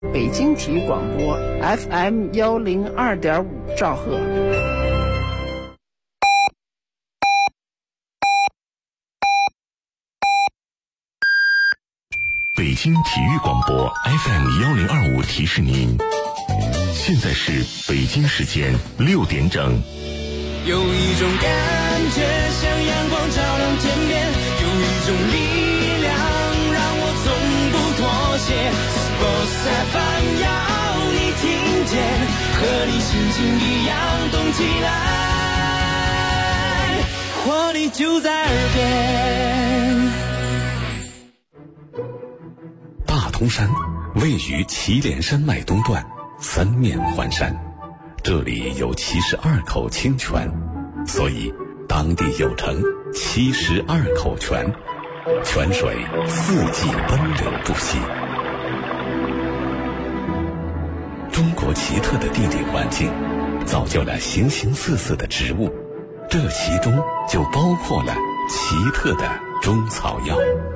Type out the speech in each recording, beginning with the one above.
北京体育广播 FM102.5兆赫。 北京体育广播 FM1025提示您，现在是北京时间6点整。 有一种感觉像阳光照亮天边，有一种力量让我从不妥协。Sports FM 要你听见，和你心情一样动起来，活力就在耳边。 大通山位于祁连山脉东段，三面环山，这里有72口清泉，所以当地又称72口泉，泉水四季奔流不息。中国奇特的地理环境造就了形形色色的植物，这其中就包括了奇特的中草药。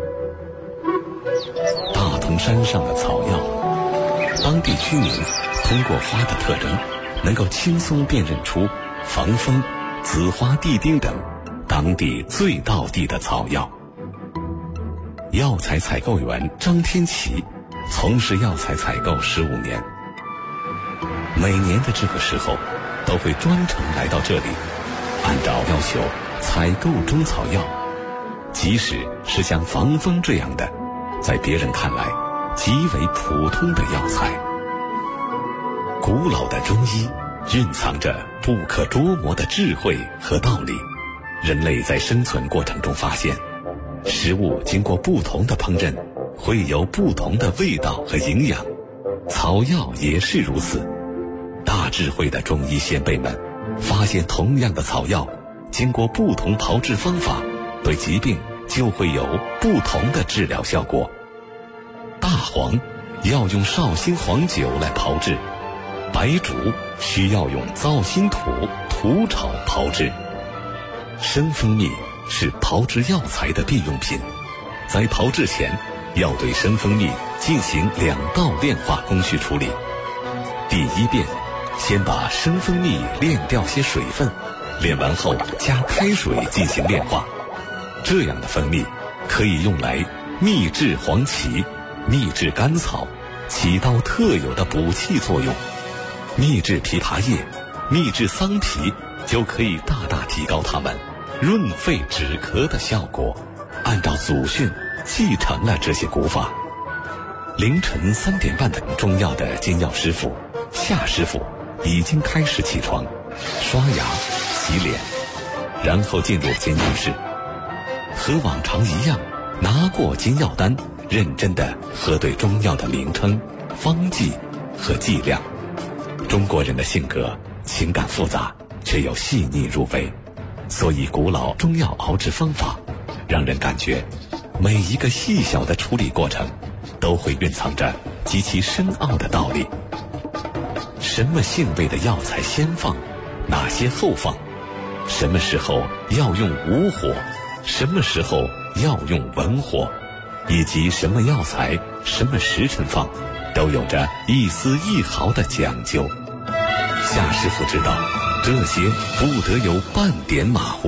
大通山上的草药，当地居民通过花的特征，能够轻松辨认出防风、紫花地丁等当地最道地的草药。药材采购员张天琪从事药材采购15年，每年的这个时候都会专程来到这里，按照要求采购中草药，即使是像防风这样的在别人看来极为普通的药材。古老的中医蕴藏着不可捉摸的智慧和道理。人类在生存过程中发现，食物经过不同的烹饪会有不同的味道和营养，草药也是如此。大智慧的中医先辈们发现，同样的草药经过不同炮制方法，对疾病就会有不同的治疗效果。大黄要用绍兴黄酒来炮制，白术需要用皂辛土土炒炮制。生蜂蜜是炮制药材的必用品，在炮制前要对生蜂蜜进行2道炼化工序处理。第一遍，先把生蜂蜜炼掉些水分，炼完后加开水进行炼化。这样的蜂蜜可以用来秘制黄芪、秘制甘草，起到特有的补气作用。秘制枇杷叶、秘制桑皮就可以大大提高它们润肺止咳的效果。按照祖训继承了这些古法。凌晨3点半的中药的煎药师傅夏师傅已经开始起床，刷牙洗脸，然后进入煎药室，和往常一样拿过煎药单，认真地核对中药的名称、方剂和剂量。中国人的性格情感复杂，却又细腻入微，所以古老中药熬制方法让人感觉每一个细小的处理过程都会蕴藏着极其深奥的道理。什么性味的药材先放，哪些后放，什么时候要用武火，什么时候要用文火，以及什么药材什么时辰放，都有着一丝一毫的讲究。夏师傅知道，这些不得有半点马虎。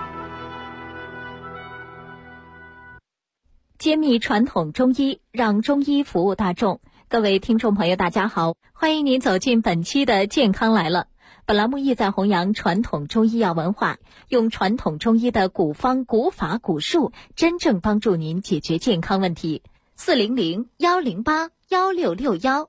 揭秘传统中医，让中医服务大众。各位听众朋友大家好，欢迎您走进本期的健康来了。本栏目意在弘扬传统中医药文化，用传统中医的古方古法古术，真正帮助您解决健康问题。400-108-1661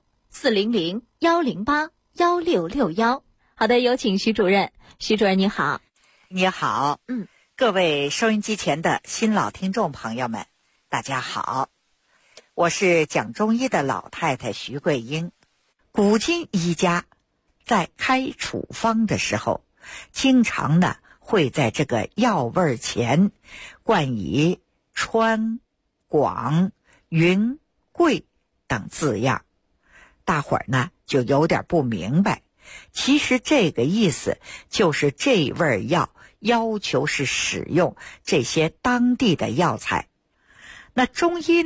400-108-1661。好的，有请徐主任。徐主任你好。 你好。各位收音机前的新老听众朋友们，大家好，我是讲中医的老太太徐桂英。古今医家在开处方的时候，经常呢会在这个药味前冠以川、广、云、贵等字样，大伙儿呢就有点不明白。其实这个意思就是这味药要求是使用这些当地的药材。那中医呢，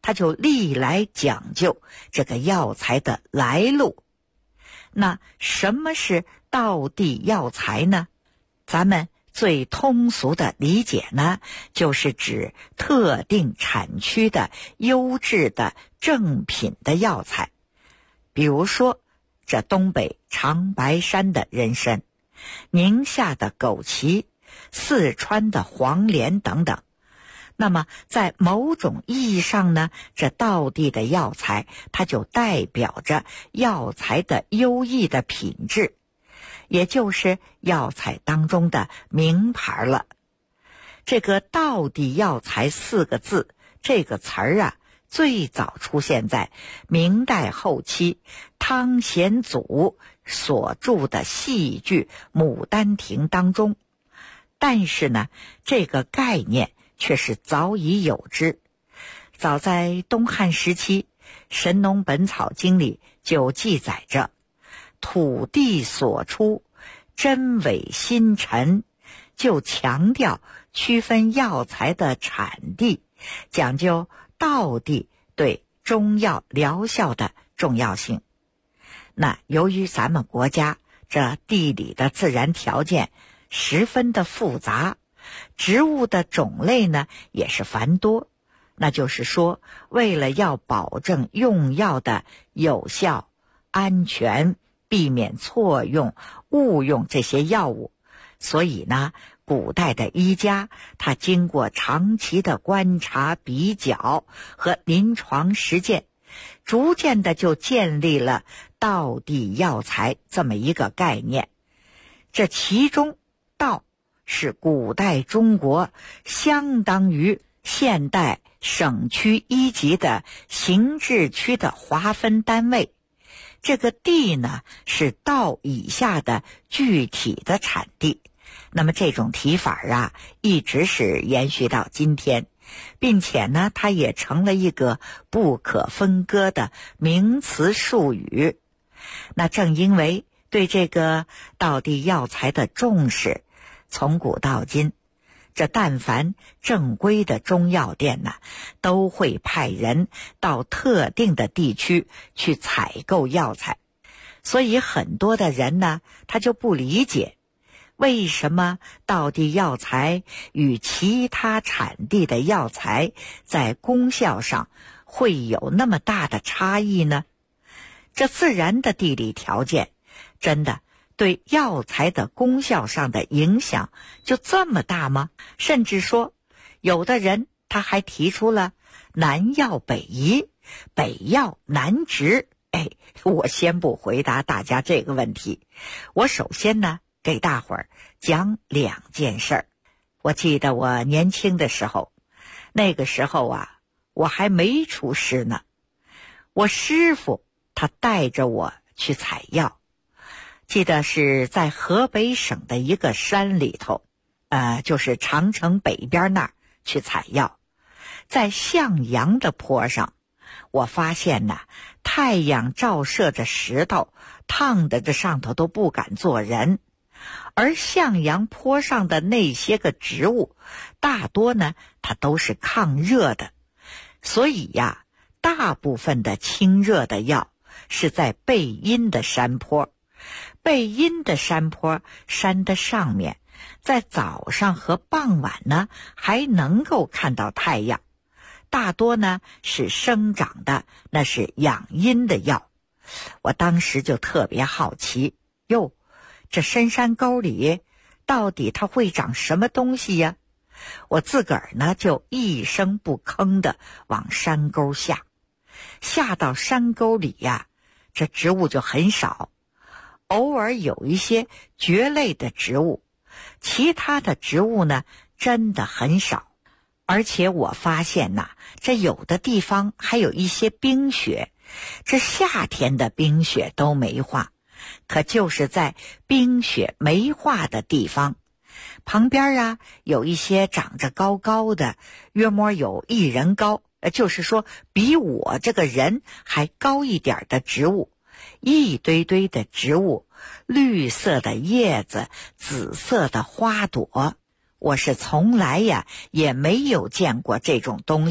他就历来讲究这个药材的来路。那什么是道地药材呢？咱们最通俗的理解呢，就是指特定产区的优质的正品的药材。比如说这东北长白山的人参，宁夏的枸杞，四川的黄连等等。那么在某种意义上呢，这道地的药材它就代表着药材的优异的品质，也就是药材当中的名牌了。这个道地药材4个字这个词儿啊，最早出现在明代后期汤显祖所著的戏剧《牡丹亭》当中，但是呢，这个概念却是早已有之。早在东汉时期，《神农本草经》里就记载着土地所出，真伪新陈，就强调区分药材的产地，讲究道地对中药疗效的重要性。那由于咱们国家这地理的自然条件十分的复杂，植物的种类呢也是繁多，那就是说，为了要保证用药的有效、安全，避免错用、误用这些药物，所以呢，古代的医家他经过长期的观察、比较和临床实践，逐渐的就建立了道地药材这么一个概念。这其中道是古代中国相当于现代省区一级的行制区的划分单位，这个地呢是道以下的具体的产地。那么这种提法啊，一直是延续到今天，并且呢，它也成了一个不可分割的名词术语。那正因为对这个道地药材的重视，从古到今，这但凡正规的中药店呢，都会派人到特定的地区去采购药材。所以很多的人呢，他就不理解，为什么道地药材与其他产地的药材在功效上会有那么大的差异呢？这自然的地理条件真的对药材的功效上的影响就这么大吗？甚至说，有的人他还提出了南药北移，北药南植。我先不回答大家这个问题，我首先呢，给大伙儿讲2件事儿。我记得我年轻的时候，那个时候啊，我还没出师呢，我师傅他带着我去采药，记得是在河北省的一个山里头，就是长城北边那儿去采药。在向阳的坡上，我发现呢，太阳照射着石头，烫得这上头都不敢坐人。而向阳坡上的那些个植物，大多呢，它都是抗热的，所以呀，大部分的清热的药是在背阴的山坡。背阴的山坡，山的上面，在早上和傍晚呢，还能够看到太阳。大多呢是生长的，那是养阴的药。我当时就特别好奇，哟，这深山沟里到底它会长什么东西呀？我自个儿呢就一声不吭的往山沟下到山沟里呀，这植物就很少，偶尔有一些蕨类的植物，其他的植物呢真的很少。而且我发现呐，这有的地方还有一些冰雪，这夏天的冰雪都没化，可就是在冰雪没化的地方，旁边啊有一些长着高高的，约摸有1人高，就是说比我这个人还高一点的植物，一堆堆的植物，绿色的叶子，紫色的花朵。我是从来呀也没有见过这种东西，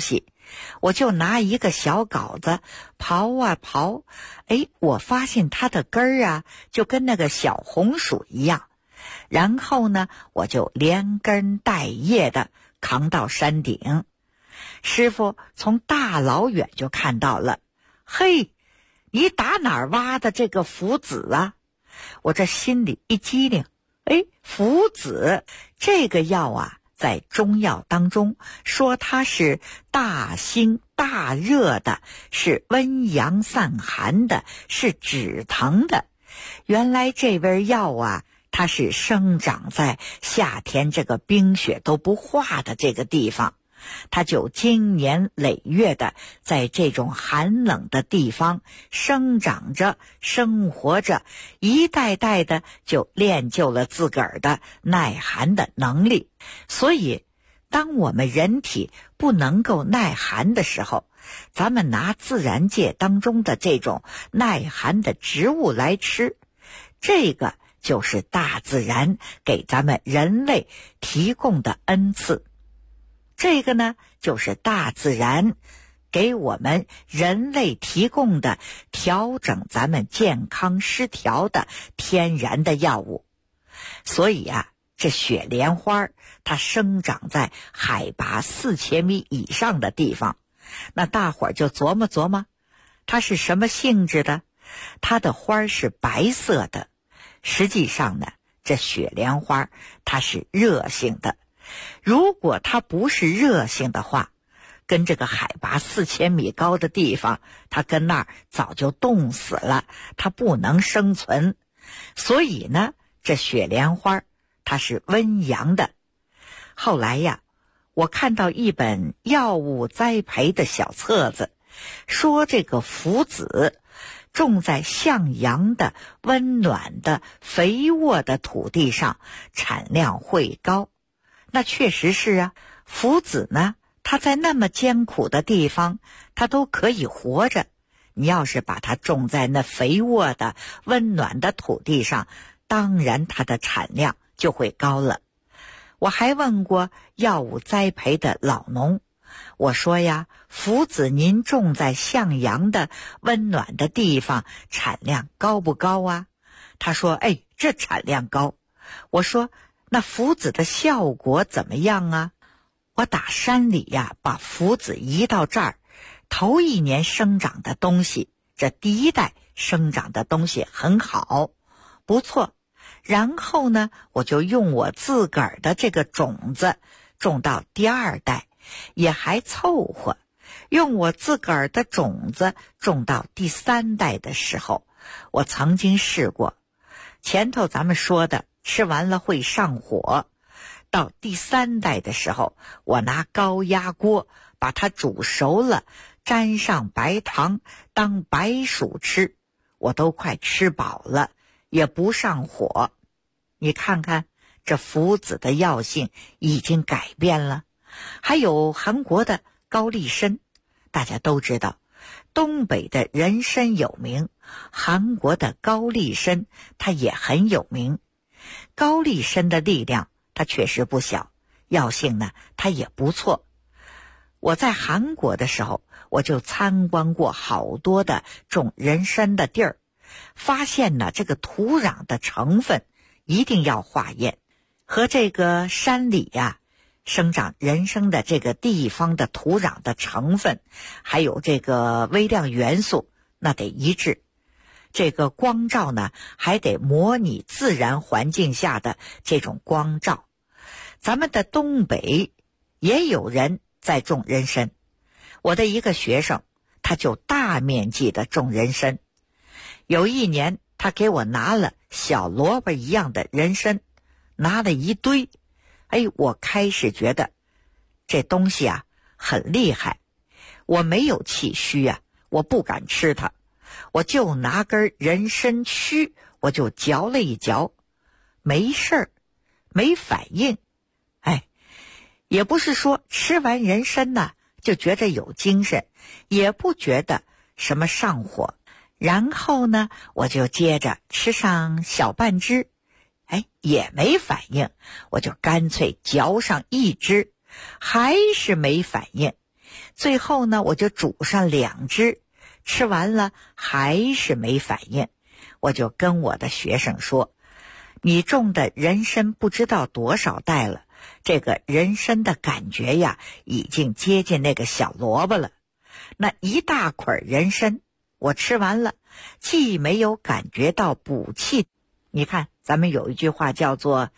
我就拿一个小镐子刨啊刨，我发现它的根儿啊就跟那个小红薯一样。然后呢，我就连根带叶的扛到山顶。师傅从大老远就看到了，嘿，你打哪儿挖的这个附子啊？我这心里一激灵，附子这个药啊，在中药当中说它是大辛大热的，是温阳散寒的，是止疼的。原来这味药啊，它是生长在夏天这个冰雪都不化的这个地方，它就经年累月的在这种寒冷的地方生长着生活着，一代代的就练就了自个儿的耐寒的能力。所以当我们人体不能够耐寒的时候，咱们拿自然界当中的这种耐寒的植物来吃，这个就是大自然给咱们人类提供的恩赐。这个呢，就是大自然给我们人类提供的调整咱们健康失调的天然的药物。所以啊，这雪莲花它生长在海拔4000米以上的地方，那大伙儿就琢磨琢磨，它是什么性质的？它的花是白色的。实际上呢，这雪莲花它是热性的。如果它不是热性的话，跟这个海拔4000米高的地方，它跟那儿早就冻死了，它不能生存。所以呢，这雪莲花它是温阳的。后来呀，我看到一本药物栽培的小册子，说这个附子种在向阳的温暖的肥沃的土地上，产量会高。那确实是啊，附子呢，它在那么艰苦的地方，它都可以活着。你要是把它种在那肥沃的温暖的土地上，当然它的产量就会高了。我还问过药物栽培的老农，我说呀，附子您种在向阳的温暖的地方，产量高不高啊？他说，这产量高。我说，那附子的效果怎么样啊？我打山里呀，把附子移到这儿，头一年生长的东西，这第一代生长的东西很好，不错。然后呢，我就用我自个儿的这个种子种到第二代，也还凑合。用我自个儿的种子种到第3代的时候，我曾经试过，前头咱们说的吃完了会上火，到第3代的时候，我拿高压锅把它煮熟了，沾上白糖当白薯吃，我都快吃饱了，也不上火。你看看这附子的药性已经改变了。还有韩国的高丽参，大家都知道东北的人参有名，韩国的高丽参它也很有名。高丽参的力量它确实不小，药性呢它也不错。我在韩国的时候，我就参观过好多的种人参的地儿，发现呢这个土壤的成分一定要化验，和这个山里呀生长人参的这个地方的土壤的成分，还有这个微量元素，那得一致。这个光照呢，还得模拟自然环境下的这种光照。咱们的东北也有人在种人参，我的一个学生，他就大面积的种人参。有一年，他给我拿了小萝卜一样的人参，拿了一堆。我开始觉得这东西啊很厉害，我没有气虚啊，我不敢吃它，我就拿根人参须，我就嚼了一嚼，没事儿，没反应。也不是说吃完人参呢就觉得有精神，也不觉得什么上火。然后呢，我就接着吃上小半只，也没反应，我就干脆嚼上一只，还是没反应。 最后呢，我就煮上2只，吃完了还是没反应，我就跟我的学生说，你种的人参不知道多少代了，这个人参的感觉呀，已经接近那个小萝卜了。那一大捆人参，我吃完了，既没有感觉到补气。你看，咱们有一句话叫做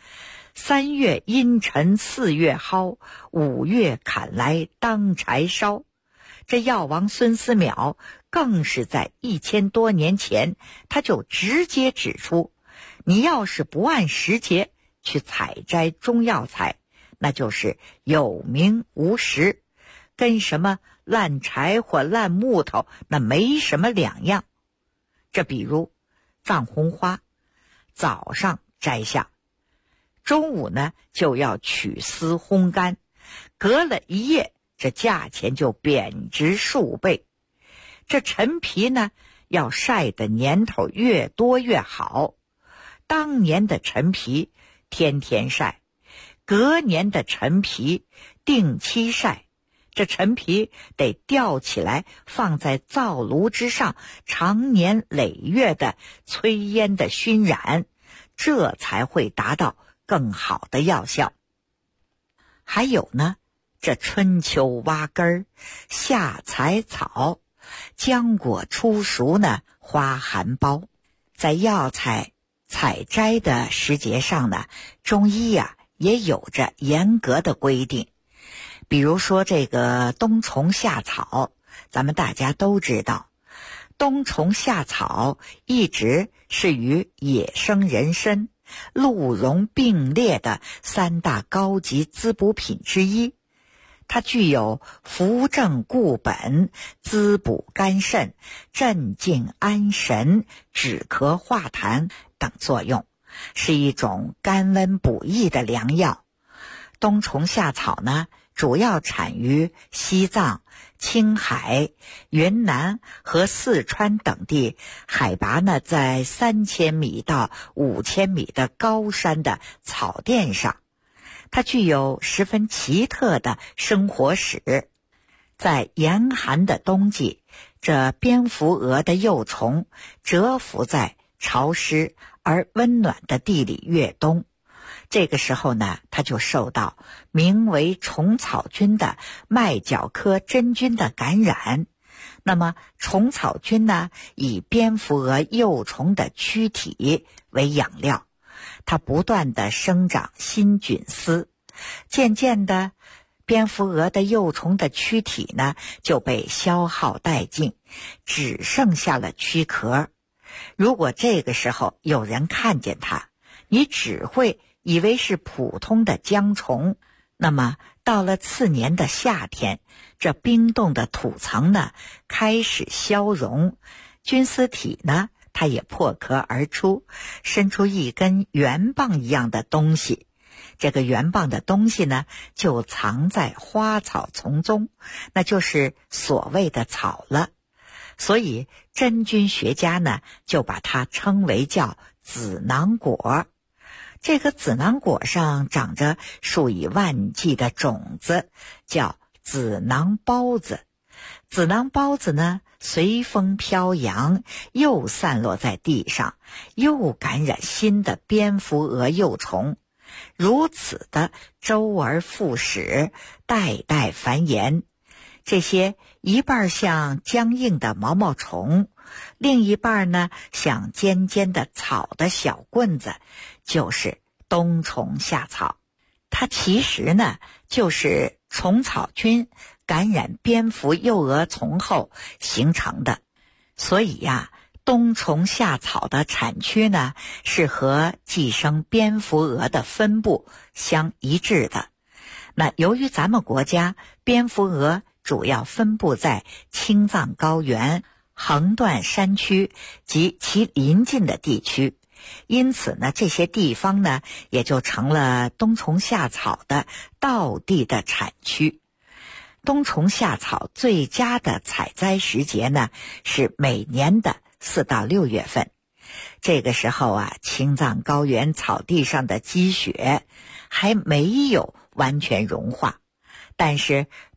3月阴沉4月蒿，5月砍来当柴烧。这药王孙思邈更是在1000多年前，他就直接指出，你要是不按时节去采摘中药材，那就是有名无实，跟什么烂柴火烂木头那没什么两样。这比如藏红花，早上摘下，中午呢就要取丝烘干，隔了1夜，这价钱就贬值数倍。这陈皮呢，要晒的年头越多越好，当年的陈皮天天晒，隔年的陈皮定期晒。这陈皮得吊起来放在灶炉之上，长年累月的炊烟的熏染，这才会达到更好的药效。还有呢，这春秋挖根儿，夏采草，浆果初熟呢，花含苞。在药材采摘的时节上呢，中医呀也有着严格的规定。比如说这个冬虫夏草，咱们大家都知道，冬虫夏草一直是与野生人参、鹿茸并列的3大高级滋补品之一。它具有扶正固本、滋补肝肾、镇静安神、止咳化痰等作用，是一种甘温补益的良药。冬虫夏草呢，主要产于西藏、青海、云南和四川等地，海拔呢在3000米到5000米的高山的草甸上。它具有十分奇特的生活史。在严寒的冬季，这蝙蝠蛾的幼虫蛰伏在潮湿而温暖的地里越冬。这个时候呢，它就受到名为虫草菌的麦角科真菌的感染。那么虫草菌呢，以蝙蝠蛾幼虫的躯体为养料，它不断地生长新菌丝，渐渐的，蝙蝠蛾的幼虫的躯体呢就被消耗殆尽，只剩下了躯壳。如果这个时候有人看见它，你只会以为是普通的浆虫。那么到了次年的夏天，这冰冻的土层呢开始消融，菌丝体呢它也破壳而出，伸出一根圆棒一样的东西。这个圆棒的东西呢就藏在花草丛中，那就是所谓的草了。所以真菌学家呢就把它称为叫子囊果。这个子囊果上长着数以万计的种子，叫子囊孢子。子囊孢子呢随风飘扬，又散落在地上，又感染新的蝙蝠蛾幼虫，如此的周而复始，代代繁衍。这些一半像僵硬的毛毛虫，另一半呢像尖尖的草的小棍子，就是冬虫夏草。它其实呢就是虫草菌感染蝙蝠幼蛾丛后形成的。所以呀，冬虫夏草的产区呢是和寄生蝙蝠蛾的分布相一致的。那由于咱们国家蝙蝠蛾主要分布在青藏高原、横断山区及其邻近的地区，因此呢，这些地方呢也就成了冬虫夏草的道地的产区。冬虫夏草最佳的采摘时节呢是每年的4到6月份。这个时候啊，青藏高原草地上的积雪还没有完全融化，但是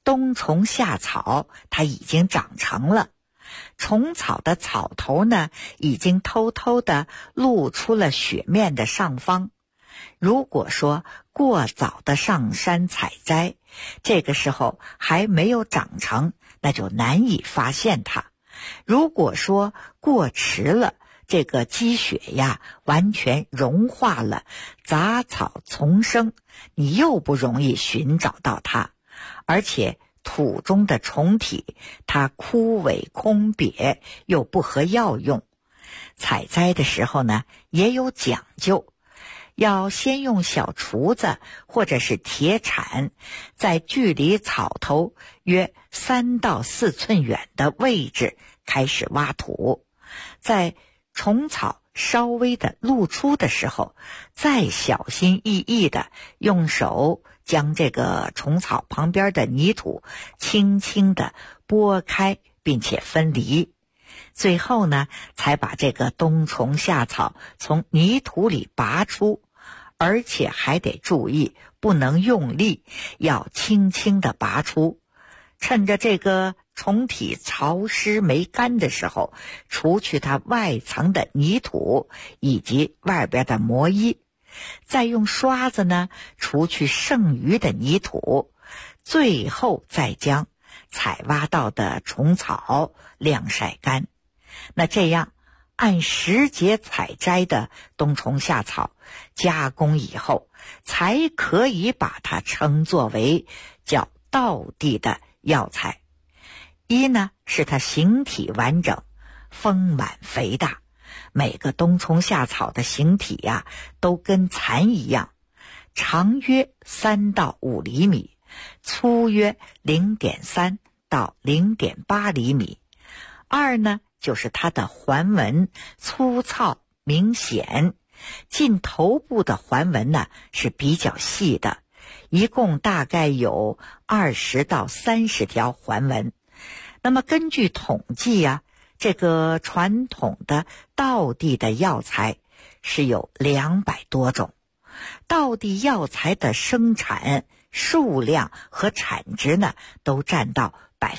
冬虫夏草它已经长成了，虫草的草头呢已经偷偷地露出了雪面的上方。如果说过早的上山采摘，这个时候还没有长成，那就难以发现它。如果说过迟了，这个积雪呀完全融化了，杂草丛生，你又不容易寻找到它。而且土中的虫体它枯萎空瘪，又不合药用。采摘的时候呢也有讲究，要先用小锄子或者是铁铲，在距离草头约3到4寸远的位置开始挖土，在虫草稍微的露出的时候，再小心翼翼的用手将这个虫草旁边的泥土轻轻的拨开并且分离，最后呢才把这个冬虫夏草从泥土里拔出，而且还得注意不能用力，要轻轻地拔出。趁着这个虫体潮湿没干的时候，除去它外层的泥土以及外边的膜衣，再用刷子呢除去剩余的泥土，最后再将采挖到的虫草晾晒干。那这样按时节采摘的冬虫夏草加工以后，才可以把它称作为叫道地的药材。一呢是它形体完整，丰满肥大，每个冬虫夏草的形体呀都跟蚕一样，长约3到5厘米，粗约0.3到0.8厘米。二呢就是它的环纹粗糙明显，近头部的环纹呢是比较细的，一共大概有20到30条环纹。那么根据统计啊，这个传统的道地的药材是有200多种，道地药材的生产数量和产值呢都占到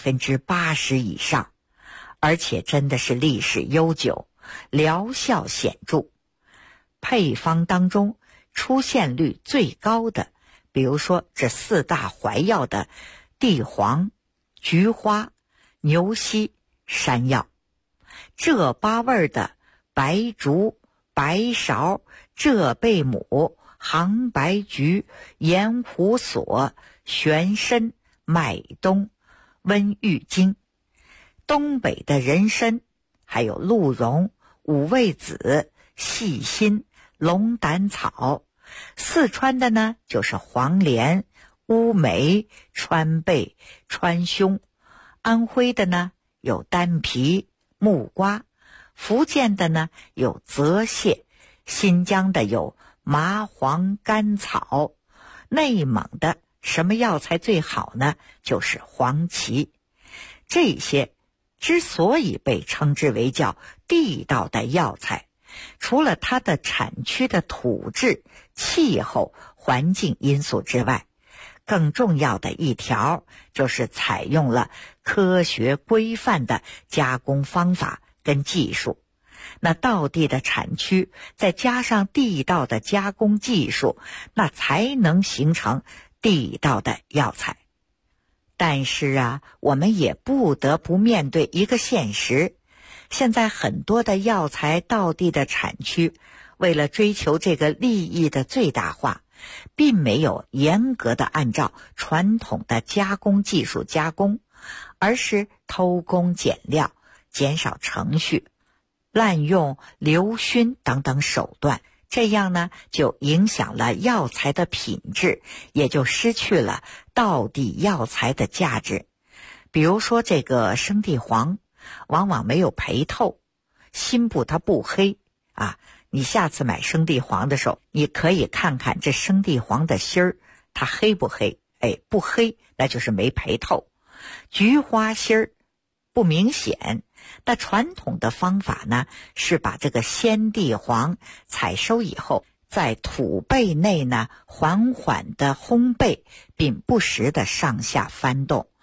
80%以上，而且真的是历史悠久，疗效显著。配方当中出现率最高的，比如说这4大怀药的地黄、菊花、牛膝、山药，这8味的白术、白芍、浙贝母、杭白菊、盐胡索、玄参、麦冬、温郁金，东北的人参，还有鹿茸、五味子、细辛、龙胆草，四川的呢就是黄连、乌梅、川贝、川芎，安徽的呢有丹皮、木瓜，福建的呢有泽泻，新疆的有麻黄甘草，内蒙的什么药材最好呢？就是黄芪。这些之所以被称之为叫地道的药材，除了它的产区的土质、气候、环境因素之外，更重要的一条就是采用了科学规范的加工方法跟技术。那道地的产区再加上地道的加工技术，那才能形成地道的药材。但是啊，我们也不得不面对一个现实，现在很多的药材道地的产区，为了追求这个利益的最大化，并没有严格的按照传统的加工技术加工，而是偷工减料、减少程序、滥用流熏等等手段，这样呢就影响了药材的品质，也就失去了道地药材的价值。比如说这个生地黄往往没有培透，心部它不黑啊，你下次买生地黄的时候，你可以看看这生地黄的芯儿它黑不黑，不黑那就是没培透。菊花芯儿不明显，那传统的方法呢是把这个鲜地黄采收以后，在土被内呢缓缓的烘焙，并不时的上下翻动，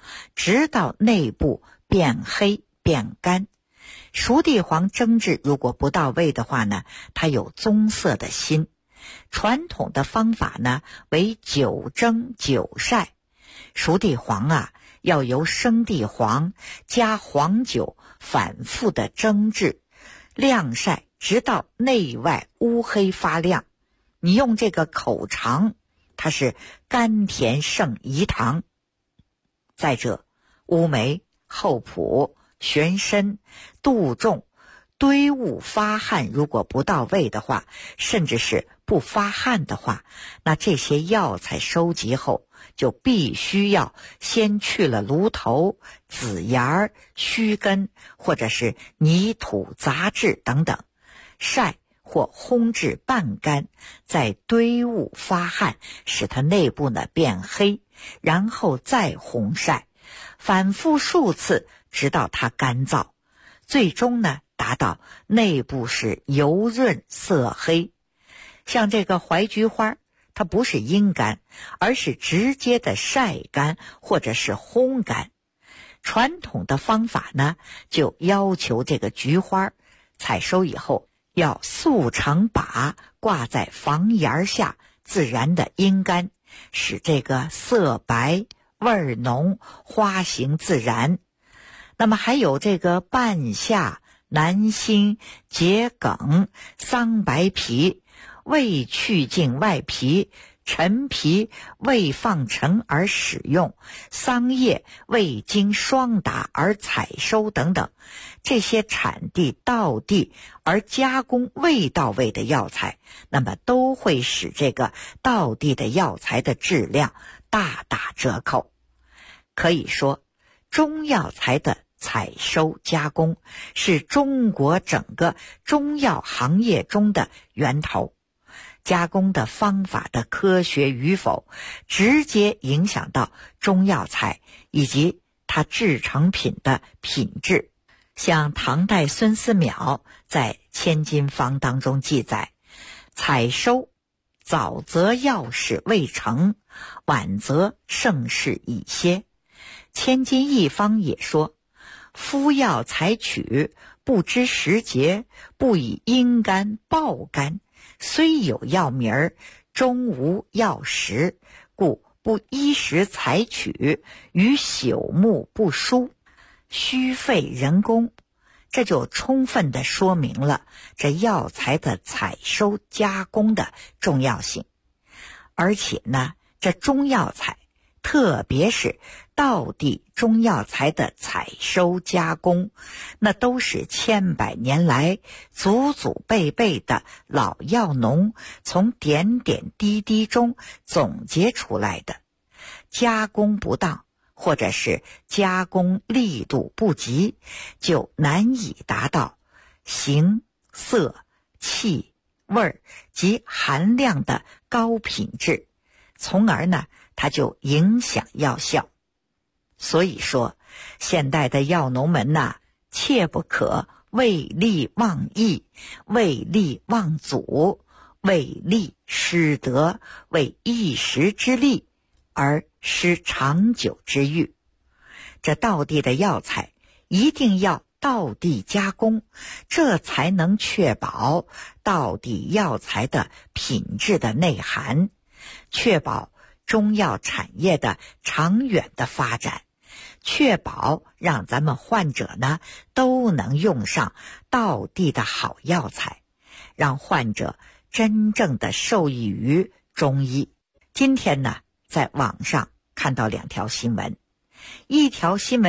直到内部变黑变干。熟地黄蒸制如果不到位的话呢，它有棕色的心。传统的方法呢为久蒸久晒。熟地黄啊，要由生地黄加黄酒反复的蒸制晾晒，直到内外乌黑发亮。你用这个口尝，它是甘甜胜饴糖。再者，乌梅、厚朴、玄参、杜仲、堆物发汗如果不到位的话，甚至是不发汗的话，那这些药材收集后就必须要先去了芦头、紫芽、须根或者是泥土杂质等等，晒或烘至半干，再堆物发汗，使它内部呢变黑，然后再烘晒，反复数次，直到它干燥，最终呢达到内部是油润色黑。像这个槐菊花，它不是阴干，而是直接的晒干或者是烘干。传统的方法呢，就要求这个菊花采收以后要速成把挂在房檐下，自然的阴干，使这个色白味儿浓，花形自然。那么还有这个半夏、南星、桔梗、桑白皮，未去净外皮，陈皮未放陈而使用，桑叶未经霜打而采收等等，这些产地到地而加工未到位的药材，那么都会使这个到地的药材的质量大打折扣。可以说，中药材的采收加工是中国整个中药行业中的源头。加工的方法的科学与否，直接影响到中药材以及它制成品的品质。像唐代孙思邈在《千金方》当中记载，采收早则药事未成，晚则盛世已歇。千金一方也说，夫药采取，不知时节，不以阴干暴干，虽有药名儿，终无药食，故不依时采取，与朽木不殊，虚费人工。这就充分地说明了这药材的采收加工的重要性。而且呢，这中药材，特别是道地中药材的采收加工，那都是千百年来祖祖辈辈的老药农从点点滴滴中总结出来的。加工不当，或者是加工力度不及，就难以达到形、色、气、味及含量的高品质，从而呢，它就影响药效。所以说，现代的药农们呐，切不可为利忘义，为利忘祖，为利失德，为一时之利而失长久之欲。这道地的药材一定要道地加工，这才能确保道地药材的品质的内涵，确保中药产业的长远的发展，确保让咱们患者呢都能用上道地的好药材，让患者真正的受益于中医。今天呢，在网上看到2条新闻，一条新闻